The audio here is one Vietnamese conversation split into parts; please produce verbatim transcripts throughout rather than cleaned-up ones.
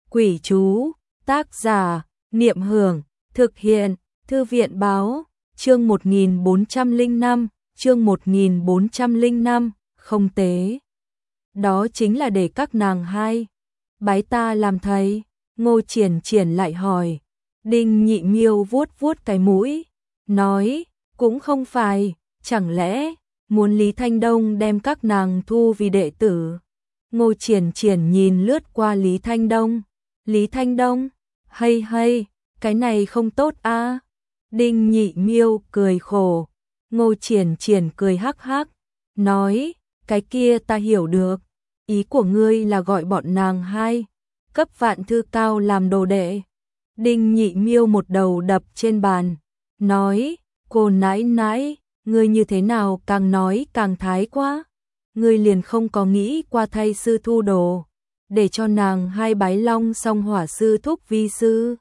Quỷ chú, tác giả, Niệm Hưởng, thực hiện, Thư viện báo, chương một nghìn bốn trăm lẻ năm, chương một nghìn bốn trăm lẻ năm, không tế. Đó chính là để các nàng hai bái ta làm thầy. Ngô Triển Triển lại hỏi. Đinh Nhị Miêu vuốt vuốt cái mũi, nói, cũng không phải, chẳng lẽ muốn Lý Thanh Đông đem các nàng thu vì đệ tử. Ngô Triển Triển nhìn lướt qua Lý Thanh Đông. Lý Thanh Đông, hay hay, cái này không tốt a. Đinh Nhị Miêu cười khổ. Ngô Triển Triển cười hắc hắc, nói, cái kia ta hiểu được, ý của ngươi là gọi bọn nàng hai cấp vạn thư cao làm đồ đệ. Đinh Nhị Miêu một đầu đập trên bàn, nói, cô nãi nãi, ngươi như thế nào càng nói càng thái quá. Ngươi liền không có nghĩ qua thay sư thu đồ, để cho nàng hai bái long song hỏa sư thúc vi sư.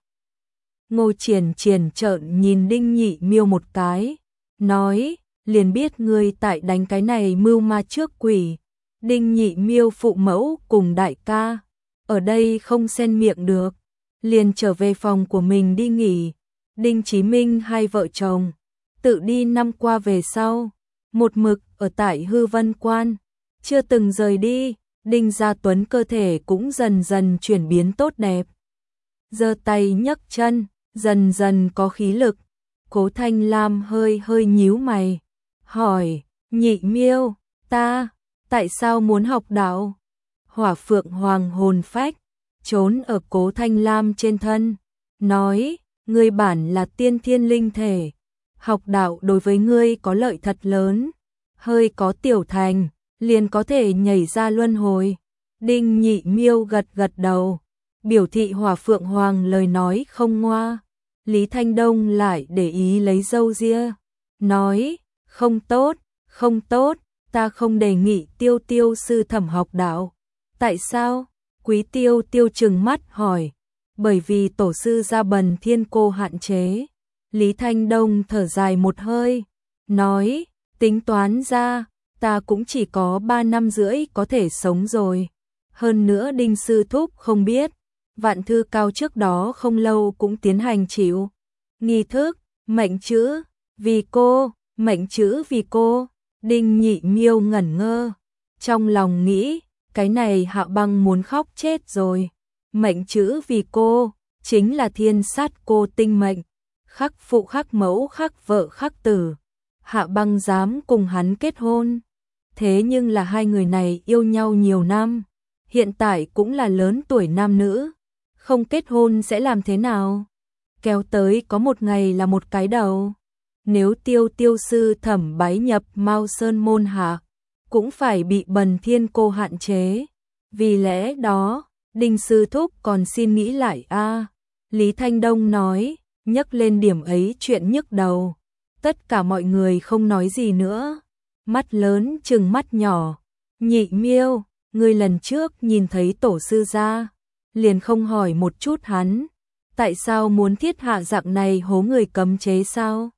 Ngô Triển Triển trợn nhìn Đinh Nhị Miêu một cái, nói, liền biết ngươi tại đánh cái này mưu ma trước quỷ. Đinh Nhị Miêu phụ mẫu cùng đại ca ở đây không xen miệng được, liền trở về phòng của mình đi nghỉ. Đinh Chí Minh hai vợ chồng tự đi năm qua về sau, một mực ở tại Hư Vân Quan, chưa từng rời đi. Đinh Gia Tuấn cơ thể cũng dần dần chuyển biến tốt đẹp, giơ tay nhấc chân, dần dần có khí lực. Cố Thanh Lam hơi hơi nhíu mày, hỏi, Nhị Miêu, ta, tại sao muốn học đạo? Hỏa Phượng Hoàng hồn phách trốn ở Cố Thanh Lam trên thân, nói, ngươi bản là tiên thiên linh thể, học đạo đối với ngươi có lợi thật lớn, hơi có tiểu thành, liền có thể nhảy ra luân hồi. Đinh Nhị Miêu gật gật đầu, biểu thị Hỏa Phượng Hoàng lời nói không ngoa. Lý Thanh Đông lại để ý lấy râu ria, nói, không tốt, không tốt, ta không đề nghị Tiêu Tiêu sư thẩm học đạo. Tại sao? Quý Tiêu Tiêu trừng mắt hỏi. Bởi vì tổ sư gia Bần Thiên cô hạn chế. Lý Thanh Đông thở dài một hơi, nói, tính toán ra, ta cũng chỉ có ba năm rưỡi có thể sống rồi. Hơn nữa Đinh sư thúc không biết, vạn thư cao trước đó không lâu cũng tiến hành chịu nghi thức, mệnh chữ, vì cô, mệnh chữ vì cô. Đinh Nhị Miêu ngẩn ngơ, trong lòng nghĩ, cái này Hạ Băng muốn khóc chết rồi. Mệnh chữ vì cô, chính là thiên sát cô tinh mệnh, khắc phụ khắc mẫu khắc vợ khắc tử. Hạ Băng dám cùng hắn kết hôn, thế nhưng là hai người này yêu nhau nhiều năm, hiện tại cũng là lớn tuổi nam nữ, không kết hôn sẽ làm thế nào? Kéo tới có một ngày là một cái đầu. Nếu Tiêu Tiêu sư thẩm bái nhập Mao Sơn môn hạ, cũng phải bị Bần Thiên cô hạn chế. Vì lẽ đó, Đinh sư thúc còn xin nghĩ lại a. Lý Thanh Đông nói, nhắc lên điểm ấy chuyện nhức đầu. Tất cả mọi người không nói gì nữa, mắt lớn trừng mắt nhỏ. Nhị Miêu, ngươi lần trước nhìn thấy tổ sư gia, liền không hỏi một chút hắn, tại sao muốn thiết hạ dạng này hố người cấm chế sao?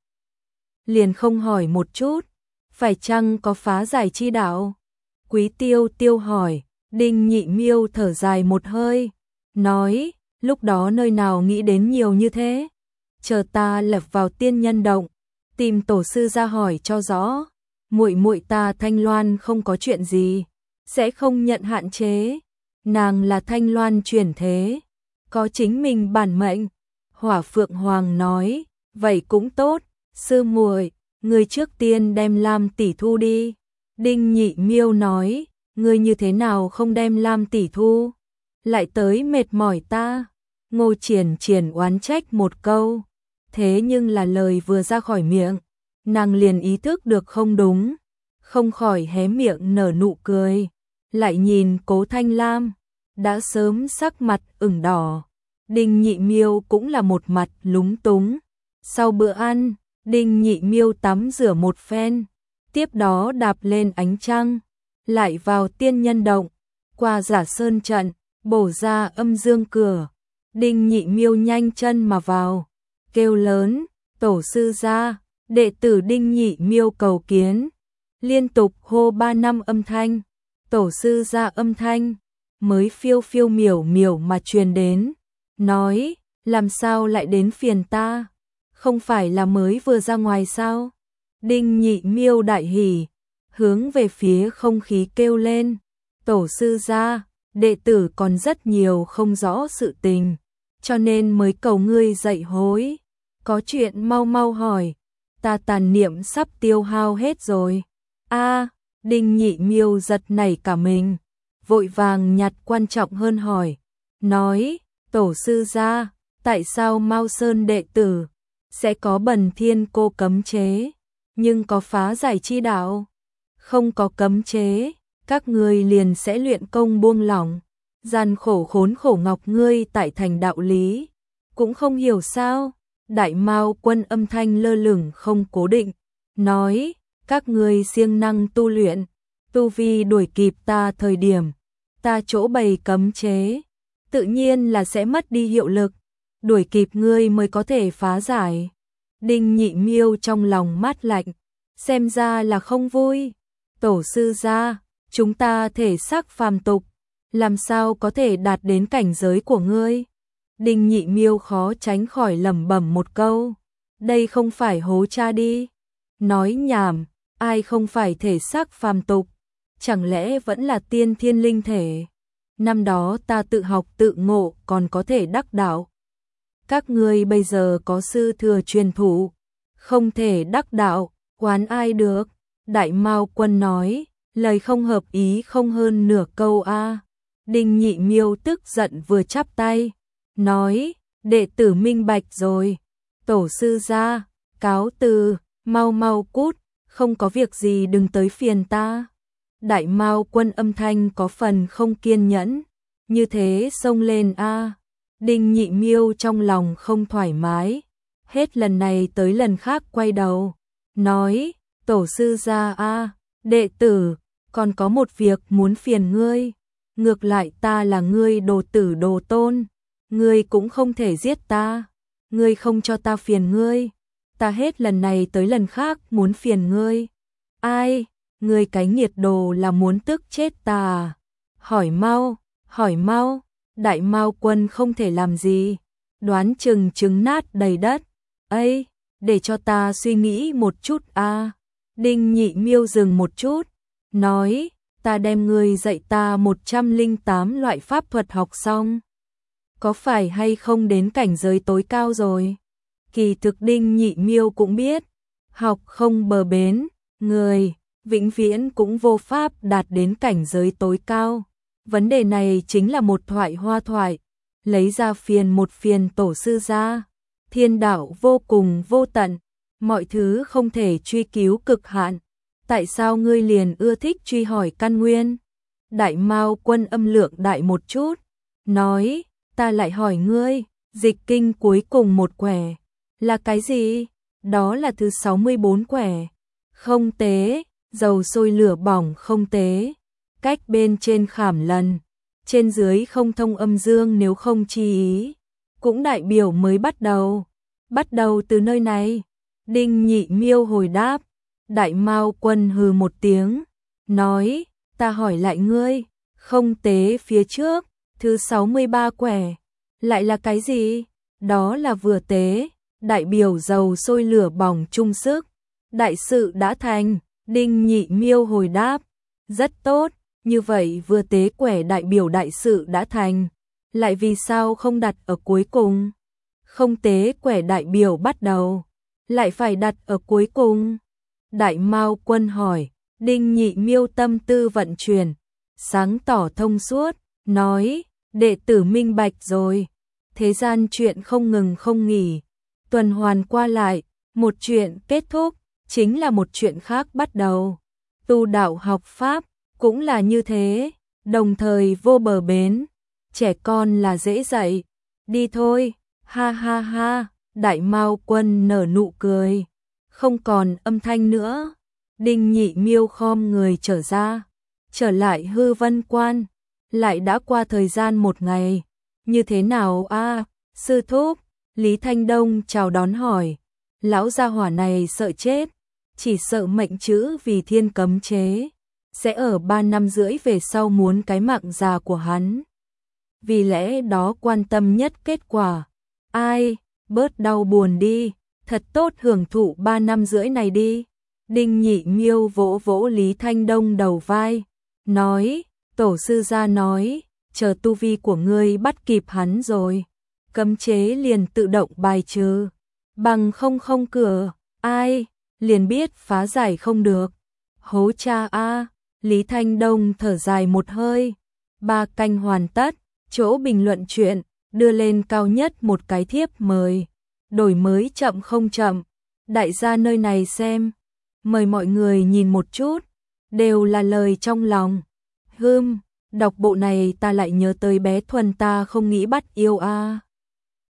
Liền không hỏi một chút, phải chăng có phá giải chi đạo? Quý Tiêu Tiêu hỏi. Đinh Nhị Miêu thở dài một hơi, nói, lúc đó nơi nào nghĩ đến nhiều như thế? Chờ ta lập vào tiên nhân động, tìm tổ sư ra hỏi cho rõ. Muội muội ta Thanh Loan không có chuyện gì, sẽ không nhận hạn chế. Nàng là Thanh Loan chuyển thế, có chính mình bản mệnh. Hỏa Phượng Hoàng nói, vậy cũng tốt, sư muội, ngươi trước tiên đem Lam tỷ thu đi. Đinh Nhị Miêu nói, ngươi như thế nào không đem Lam tỷ thu, lại tới mệt mỏi ta. Ngô Triển Triển oán trách một câu, thế nhưng là lời vừa ra khỏi miệng, nàng liền ý thức được không đúng, không khỏi hé miệng nở nụ cười, lại nhìn Cố Thanh Lam, đã sớm sắc mặt ửng đỏ. Đinh Nhị Miêu cũng là một mặt lúng túng. Sau bữa ăn, Đinh Nhị Miêu tắm rửa một phen, tiếp đó đạp lên ánh trăng, lại vào tiên nhân động, qua Giả Sơn trận, bổ ra âm dương cửa. Đinh Nhị Miêu nhanh chân mà vào, kêu lớn, tổ sư gia, đệ tử Đinh Nhị Miêu cầu kiến. Liên tục hô ba năm âm thanh, tổ sư gia âm thanh, mới phiêu phiêu miểu miểu mà truyền đến, nói, làm sao lại đến phiền ta, không phải là mới vừa ra ngoài sao? Đinh Nhị Miêu đại hỉ, hướng về phía không khí kêu lên, tổ sư gia, đệ tử còn rất nhiều không rõ sự tình, cho nên mới cầu ngươi dạy hối, có chuyện mau mau hỏi, ta tàn niệm sắp tiêu hao hết rồi. A, Đinh Nhị Miêu giật nảy cả mình, vội vàng nhặt quan trọng hơn hỏi, nói, tổ sư gia, tại sao Mao Sơn đệ tử sẽ có Bần Thiên Cô cấm chế, nhưng có phá giải chi đạo? Không có cấm chế, các ngươi liền sẽ luyện công buông lỏng, gian khổ khốn khổ ngọc ngươi tại thành đạo lý, cũng không hiểu sao? Đại Mao Quân âm thanh lơ lửng không cố định, nói, các ngươi siêng năng tu luyện, tu vi đuổi kịp ta thời điểm, ta chỗ bày cấm chế, tự nhiên là sẽ mất đi hiệu lực, đuổi kịp ngươi mới có thể phá giải. Đinh Nhị Miêu trong lòng mát lạnh, xem ra là không vui. Tổ sư gia, chúng ta thể xác phàm tục, làm sao có thể đạt đến cảnh giới của ngươi? Đinh Nhị Miêu khó tránh khỏi lẩm bẩm một câu, đây không phải hố cha đi. Nói nhảm, ai không phải thể xác phàm tục, chẳng lẽ vẫn là tiên thiên linh thể? Năm đó ta tự học tự ngộ còn có thể đắc đạo. Các ngươi bây giờ có sư thừa truyền thụ, không thể đắc đạo, quán ai được? Đại Mao Quân nói, lời không hợp ý không hơn nửa câu a. Đinh Nhị Miêu tức giận vừa chắp tay, nói, đệ tử minh bạch rồi, tổ sư gia, cáo từ, mau mau cút, không có việc gì đừng tới phiền ta. Đại Mao Quân âm thanh có phần không kiên nhẫn, như thế xông lên a. Đinh Nhị Miêu trong lòng không thoải mái, hết lần này tới lần khác quay đầu, nói, tổ sư gia a, đệ tử, còn có một việc muốn phiền ngươi, ngược lại ta là ngươi đồ tử đồ tôn, ngươi cũng không thể giết ta, ngươi không cho ta phiền ngươi, ta hết lần này tới lần khác muốn phiền ngươi. Ai, ngươi cái nghiệt đồ là muốn tức chết ta à? Hỏi mau, hỏi mau. Đại Mao Quân không thể làm gì, đoán chừng trứng nát đầy đất. Ây, để cho ta suy nghĩ một chút a. À. Đinh Nhị Miêu dừng một chút, nói, ta đem ngươi dạy ta một trăm lẻ tám loại pháp thuật học xong. Có phải hay không đến cảnh giới tối cao rồi? Kỳ thực Đinh Nhị Miêu cũng biết, học không bờ bến, người, vĩnh viễn cũng vô pháp đạt đến cảnh giới tối cao. Vấn đề này chính là một thoại hoa thoại, lấy ra phiền một phiền tổ sư gia, thiên đạo vô cùng vô tận, mọi thứ không thể truy cứu cực hạn, tại sao ngươi liền ưa thích truy hỏi căn nguyên? Đại Mao Quân âm lượng đại một chút, nói, ta lại hỏi ngươi, dịch kinh cuối cùng một quẻ, là cái gì? Đó là thứ sáu mươi bốn quẻ, không tế, dầu sôi lửa bỏng không tế. Cách bên trên khảm lần, trên dưới không thông âm dương nếu không chi ý, cũng đại biểu mới bắt đầu. Bắt đầu từ nơi này. Đinh Nhị Miêu hồi đáp, Đại Mao Quân hừ một tiếng, nói, ta hỏi lại ngươi, không tế phía trước, thứ sáu mươi ba quẻ, lại là cái gì? Đó là vừa tế, đại biểu dầu sôi lửa bỏng chung sức, đại sự đã thành. Đinh Nhị Miêu hồi đáp, rất tốt. Như vậy vừa tế quẻ đại biểu đại sự đã thành, lại vì sao không đặt ở cuối cùng? Không tế quẻ đại biểu bắt đầu, lại phải đặt ở cuối cùng? Đại Mao Quân hỏi, Đinh Nhị Miêu tâm tư vận chuyển, sáng tỏ thông suốt, nói, đệ tử minh bạch rồi, thế gian chuyện không ngừng không nghỉ, tuần hoàn qua lại, một chuyện kết thúc, chính là một chuyện khác bắt đầu. Tu đạo học pháp, cũng là như thế, đồng thời vô bờ bến, trẻ con là dễ dạy, đi thôi, ha ha ha, Đại Mao Quân nở nụ cười, không còn âm thanh nữa. Đinh Nhị Miêu khom người trở ra, trở lại hư vân quan, lại đã qua thời gian một ngày, như thế nào a? À, sư thúc, Lý Thanh Đông chào đón hỏi, lão gia hỏa này sợ chết, chỉ sợ mệnh chữ vì thiên cấm chế. sẽ ở ba năm rưỡi về sau muốn cái mạng già của hắn. Vì lẽ đó quan tâm nhất kết quả. Ai, bớt đau buồn đi, thật tốt hưởng thụ ba năm rưỡi này đi. Đinh Nhị Miêu vỗ vỗ Lý Thanh Đông đầu vai, nói, tổ sư gia nói, chờ tu vi của ngươi bắt kịp hắn rồi, cấm chế liền tự động bài trừ, bằng không không cửa, ai, liền biết phá giải không được. Hố cha a, Lý Thanh Đông thở dài một hơi, ba canh hoàn tất, chỗ bình luận chuyện, đưa lên cao nhất một cái thiếp mời, đổi mới chậm không chậm, đại gia nơi này xem, mời mọi người nhìn một chút, đều là lời trong lòng. Hưm, đọc bộ này ta lại nhớ tới bé Thuần ta không nghĩ bắt yêu a.